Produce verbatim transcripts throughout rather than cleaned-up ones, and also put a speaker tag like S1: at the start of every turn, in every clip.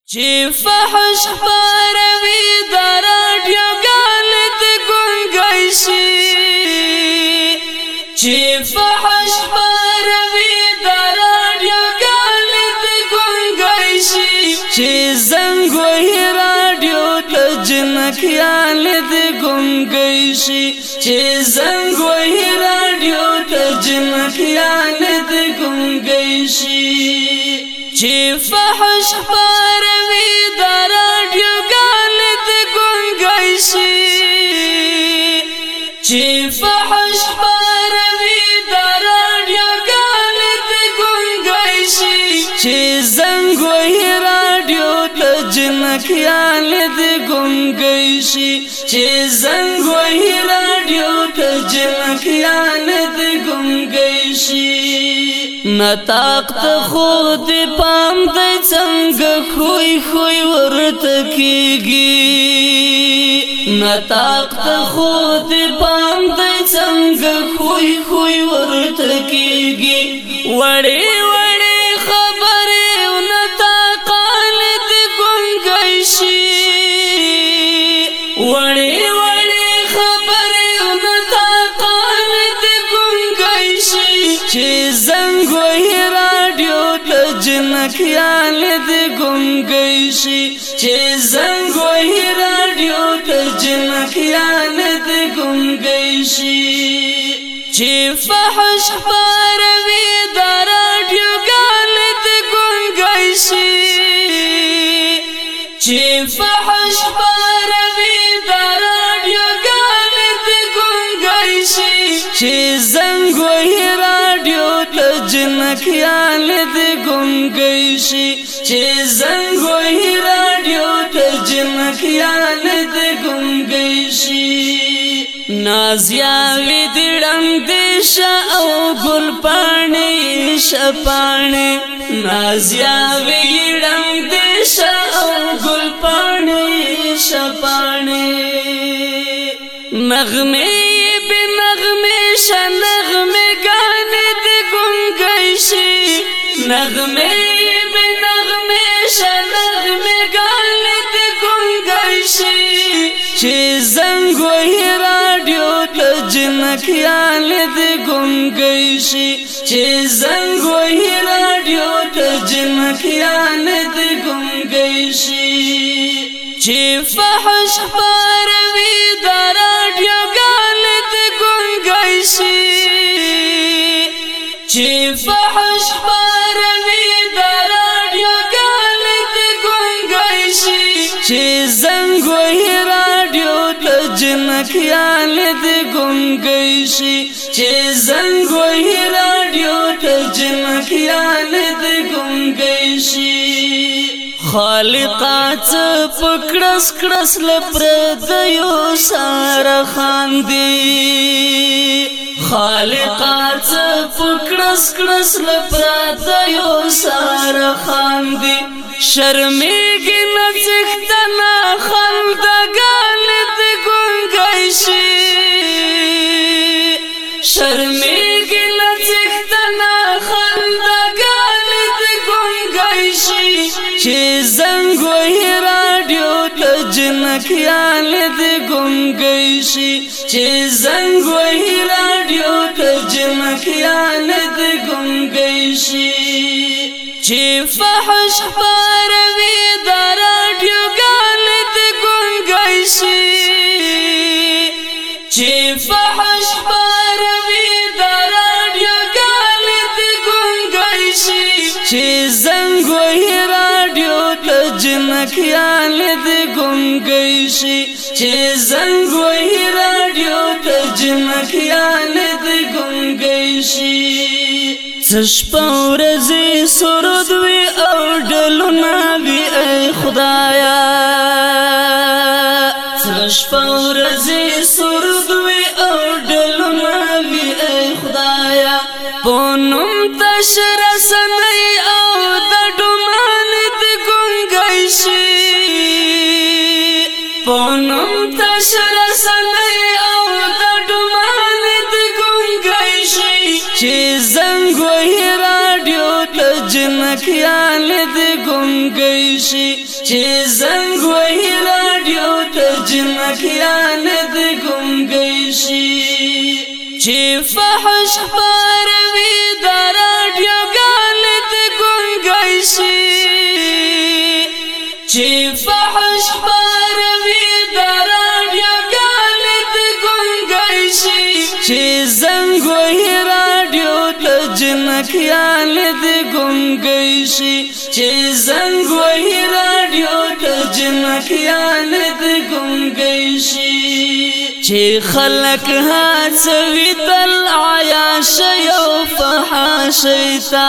S1: چې فحش پاروي د راډیو ګانې د ګونګی شي چې فحش پاروي د راډیو ګانې د ګونګی شي چې زنګ وهي راډیو ته جنکیان د ګونګی شي چې زنګ وهي راډیو ته جنکیان د ګونګی شي چې فحش پاروي د راډیو ګانې د ګونګی شي چې فحش پاروي د راډیو ګانې د ګونګی شي چې زنګ وهي راډیو ته جنکیان د ګونګی شي چې زنګ وهي راډیو ته جنکیان د ګونګی شي نطاق ته خود پام دی څنګه خوی خوی ورته کیږي نطاق ته خود پام دی څنګه خوی خوی ورته کیږي وړې وړې خبرې نطاقان د ګونګی شي وړې وړې خبرې نطاقان د ګونګی شي چې زنګ وهي راډیو ته جنکیان د ګونګی شي چې زنګ وهي راډیو ته جنکیان د ګونګی شي چې فحش پاروي د راډیو ګانې د ګونګی شي چې فحش پاروي د راډیو ګانې د ګونګی شي چې زنګ وهي راډیو ته جنکیان د ګونګی شي چې زنګ وهي راډیو ته جنکیان د ګونګی شي نازیاوی دی ړنګ دی شه او ګل پاڼې شپاڼې نازیاوی ړنګ دی شه او ګل پاڼې شپاڼې نغمې بې نغمې شه نغمې ګانې د ګونګی شي نغمې بې نغمې شه نغمې ګانې د ګونګی شي چې زنګ وهي راډیو ته جنکیان د ګونګی شي چې زنګ وهي راډیو ته جنکیان د ګونګی شي چې فحش پاروي د راډیو ګانې د ګونګی شي چې فحش پاروي د راډیو ګانې د ګونګی شي چې زنګ وهي راډیو ته جنکیان د ګونګی شي چې زنګ وهي راډیو ته جنکیان د ګونګی شي خالقا څه پکړس کړس لپردیو ساره خاندي خالقا څه پکړس کړس لپردیو ساره خاندي شرمېږي نه څښتنه خندګان د ګونګی شي شرمېږي نه څښتنه خندګان د ګونګی شي چې زنګ وهي راډیو ته جنکیان د ګونګی شي چې زنګ وهي راډیو ته جنکیان د ګونګی شي چې فحش پاروي د راډیو ګانې د ګونګی شي چې فحش پاروي د راډیو ګانې د ګونګی شي چې زنګ وهي راډیو ته جنکیان د ګونګی شي چې زنګ وهي راډیو ته جنکیان د ګونګی شي څه شپه ورځې سرود وي او ډلونه وي ای خدایا څه شپه ورځې سرود وي او ډلونه وي ای خدایا په نوم تش رسنۍ او د ډومانې د ګونګی شي په نوم تش رسنۍ او د ډومانې د ګونګی شي چې زنګ وهي راډیو ته جنکیان د ګونګی شي چې زنګ وهي راډیو ته جنکیان د ګونګی شي چې فحش خپروي دا راډیوګان د ګونګی شي چې فحش خپروي دا راډیوګان د ګونګی شي چې زنګ وهي راډیو ته جنکیان د ګونګی شي چې زنګ وهي راډیو ته جنکیان د ګونګی شي چې خلک هڅوي تل عیاشۍ او فحاشۍ ته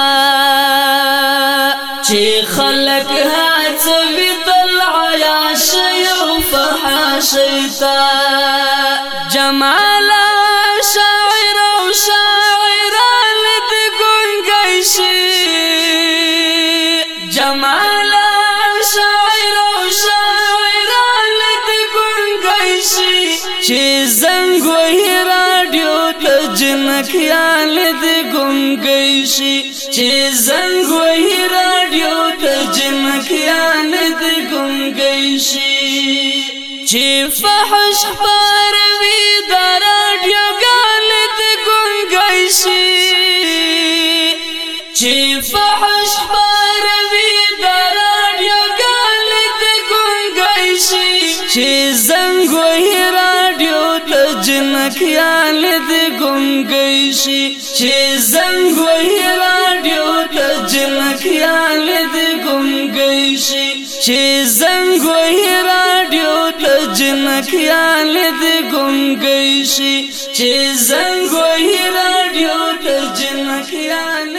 S1: چې خلک هڅوي تل عیاشۍ او فحاشۍ ته جماله شاعر او شاعران د ګونګی شي جماله شاعر او شاعران د ګونګی شي چې زنګ وهي راډیو ته جنکیان د ګونګی شي چې زنګ وهي راډیو ته جنکیان د ګونګی شي چې فحش خپروي دا راډیوګان د ګونګی شي چې فحش خپروي دا راډیوګان د ګونګی شي چې زنګ وهي راډیو ته جنکیان د ګونګی شي چې زنګ وهي راډیو ته جنکیان د ګونګی شي چې زنګ وهي راډیو ته جنکیان د ګونګی شي چې زنګ وهي راډیو ته جنکیان